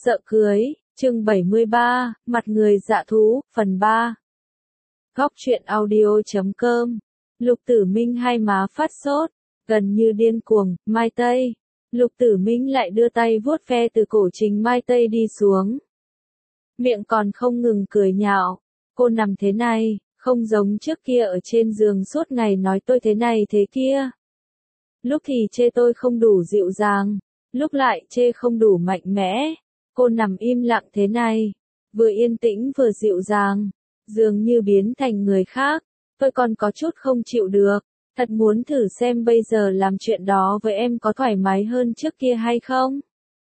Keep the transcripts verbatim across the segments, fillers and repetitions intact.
Sợ cưới, chương bảy mươi ba, mặt người dạ thú, phần ba. Góc truyện audio chấm com. Lục Tử Minh hai má phát sốt, gần như điên cuồng, Mai Tây. Lục Tử Minh lại đưa tay vuốt ve từ cổ Trình Mai Tây đi xuống. Miệng còn không ngừng cười nhạo, cô nằm thế này, không giống trước kia ở trên giường suốt ngày nói tôi thế này thế kia. Lúc thì chê tôi không đủ dịu dàng, lúc lại chê không đủ mạnh mẽ. Cô nằm im lặng thế này, vừa yên tĩnh vừa dịu dàng, dường như biến thành người khác. Tôi còn có chút không chịu được, thật muốn thử xem bây giờ làm chuyện đó với em có thoải mái hơn trước kia hay không.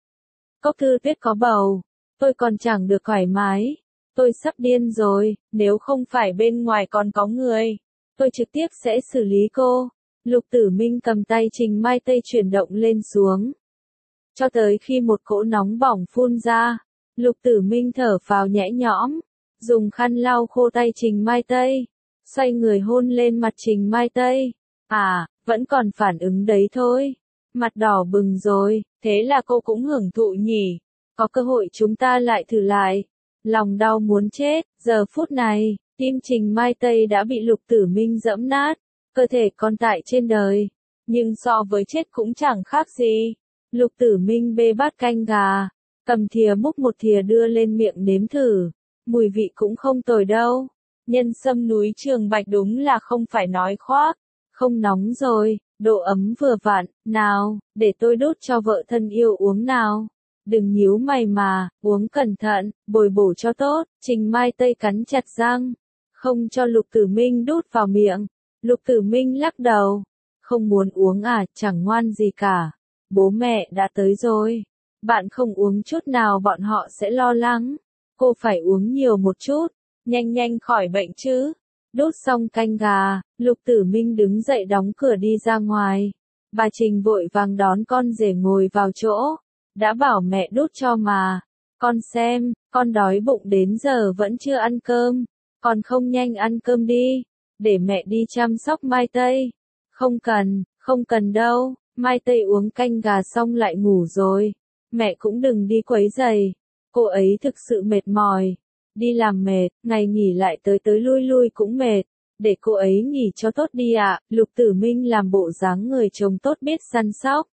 Cốc Thư Tuyết có bầu, tôi còn chẳng được thoải mái. Tôi sắp điên rồi, nếu không phải bên ngoài còn có người, tôi trực tiếp sẽ xử lý cô. Lục Tử Minh cầm tay Trình Mai Tây chuyển động lên xuống, cho tới khi một cỗ nóng bỏng phun ra. Lục Tử Minh thở phào nhẹ nhõm, dùng khăn lau khô tay Trình Mai Tây, xoay người hôn lên mặt Trình Mai Tây. À, vẫn còn phản ứng đấy thôi. Mặt đỏ bừng rồi, thế là cô cũng hưởng thụ nhỉ. Có cơ hội chúng ta lại thử lại. Lòng đau muốn chết, giờ phút này, tim Trình Mai Tây đã bị Lục Tử Minh dẫm nát, cơ thể còn tại trên đời, nhưng so với chết cũng chẳng khác gì. Lục Tử Minh bê bát canh gà, cầm thìa múc một thìa đưa lên miệng nếm thử, mùi vị cũng không tồi đâu. Nhân sâm núi Trường Bạch đúng là không phải nói khoác, không nóng rồi, độ ấm vừa vặn, nào, để tôi đút cho vợ thân yêu uống nào. Đừng nhíu mày mà, uống cẩn thận, bồi bổ cho tốt. Trình Mai Tây cắn chặt răng, không cho Lục Tử Minh đút vào miệng. Lục Tử Minh lắc đầu, không muốn uống à, chẳng ngoan gì cả. Bố mẹ đã tới rồi, bạn không uống chút nào bọn họ sẽ lo lắng. Cô phải uống nhiều một chút, nhanh nhanh khỏi bệnh chứ. Đút xong canh gà, Lục Tử Minh đứng dậy đóng cửa đi ra ngoài. Bà Trình vội vàng đón con rể ngồi vào chỗ. Đã bảo mẹ đút cho mà. Con xem, con đói bụng đến giờ vẫn chưa ăn cơm. Con không nhanh ăn cơm đi, để mẹ đi chăm sóc Mai Tây. Không cần, không cần đâu. Mai Tây uống canh gà xong lại ngủ rồi. Mẹ cũng đừng đi quấy rầy. Cô ấy thực sự mệt mỏi. Đi làm mệt, ngày nghỉ lại tới tới lui lui cũng mệt. Để cô ấy nghỉ cho tốt đi ạ. Lục Tử Minh làm bộ dáng người chồng tốt biết săn sóc.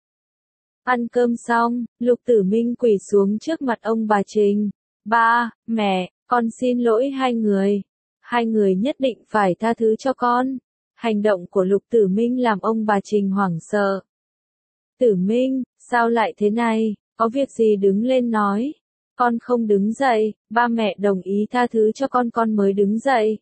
Ăn cơm xong, Lục Tử Minh quỳ xuống trước mặt ông bà Trình. Ba, mẹ, con xin lỗi hai người. Hai người nhất định phải tha thứ cho con. Hành động của Lục Tử Minh làm ông bà Trình hoảng sợ. Tử Minh, sao lại thế này, có việc gì đứng lên nói. Con không đứng dậy, ba mẹ đồng ý tha thứ cho con con mới đứng dậy.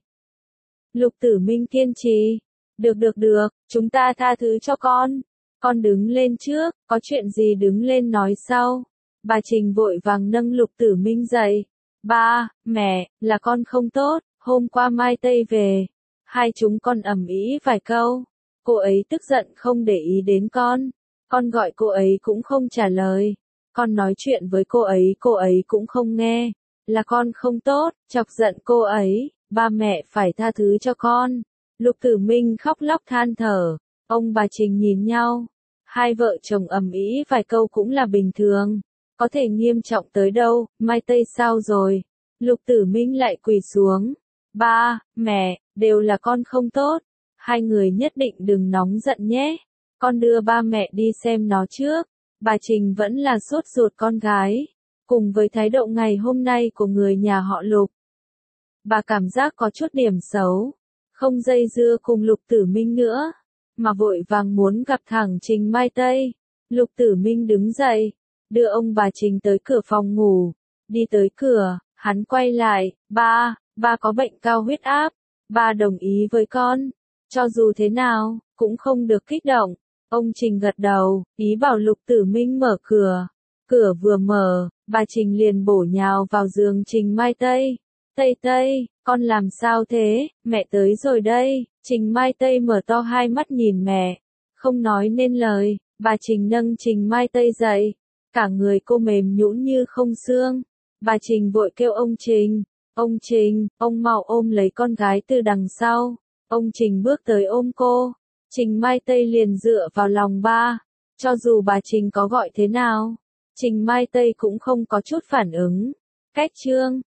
Lục Tử Minh kiên trì. Được được được, chúng ta tha thứ cho con. Con đứng lên trước, có chuyện gì đứng lên nói sau. Bà Trình vội vàng nâng Lục Tử Minh dậy. Ba, mẹ, là con không tốt, hôm qua Mai Tây về. Hai chúng con ầm ĩ vài câu. Cô ấy tức giận không để ý đến con. Con gọi cô ấy cũng không trả lời. Con nói chuyện với cô ấy cô ấy cũng không nghe. Là con không tốt, chọc giận cô ấy. Ba mẹ phải tha thứ cho con. Lục Tử Minh khóc lóc than thở. Ông bà Trình nhìn nhau. Hai vợ chồng ầm ĩ vài câu cũng là bình thường. Có thể nghiêm trọng tới đâu. Mai Tây sao rồi? Lục Tử Minh lại quỳ xuống. Ba, mẹ, đều là con không tốt. Hai người nhất định đừng nóng giận nhé. Con đưa ba mẹ đi xem nó trước. Bà Trình vẫn là sốt ruột con gái. Cùng với thái độ ngày hôm nay của người nhà họ Lục, bà cảm giác có chút điểm xấu. Không dây dưa cùng Lục Tử Minh nữa, mà vội vàng muốn gặp thẳng Trình Mai Tây. Lục Tử Minh đứng dậy, đưa ông bà Trình tới cửa phòng ngủ. Đi tới cửa, hắn quay lại. Ba, ba có bệnh cao huyết áp. Ba đồng ý với con. Cho dù thế nào, cũng không được kích động. Ông Trình gật đầu, ý bảo Lục Tử Minh mở cửa. Cửa vừa mở, bà Trình liền bổ nhào vào giường Trình Mai Tây. Tây Tây, con làm sao thế, mẹ tới rồi đây. Trình Mai Tây mở to hai mắt nhìn mẹ, không nói nên lời. Bà Trình nâng Trình Mai Tây dậy, cả người cô mềm nhũn như không xương. Bà Trình vội kêu ông Trình. Ông Trình, ông mau ôm lấy con gái từ đằng sau. Ông Trình bước tới ôm cô. Trình Mai Tây liền dựa vào lòng ba. Cho dù bà Trình có gọi thế nào, Trình Mai Tây cũng không có chút phản ứng. Cách chương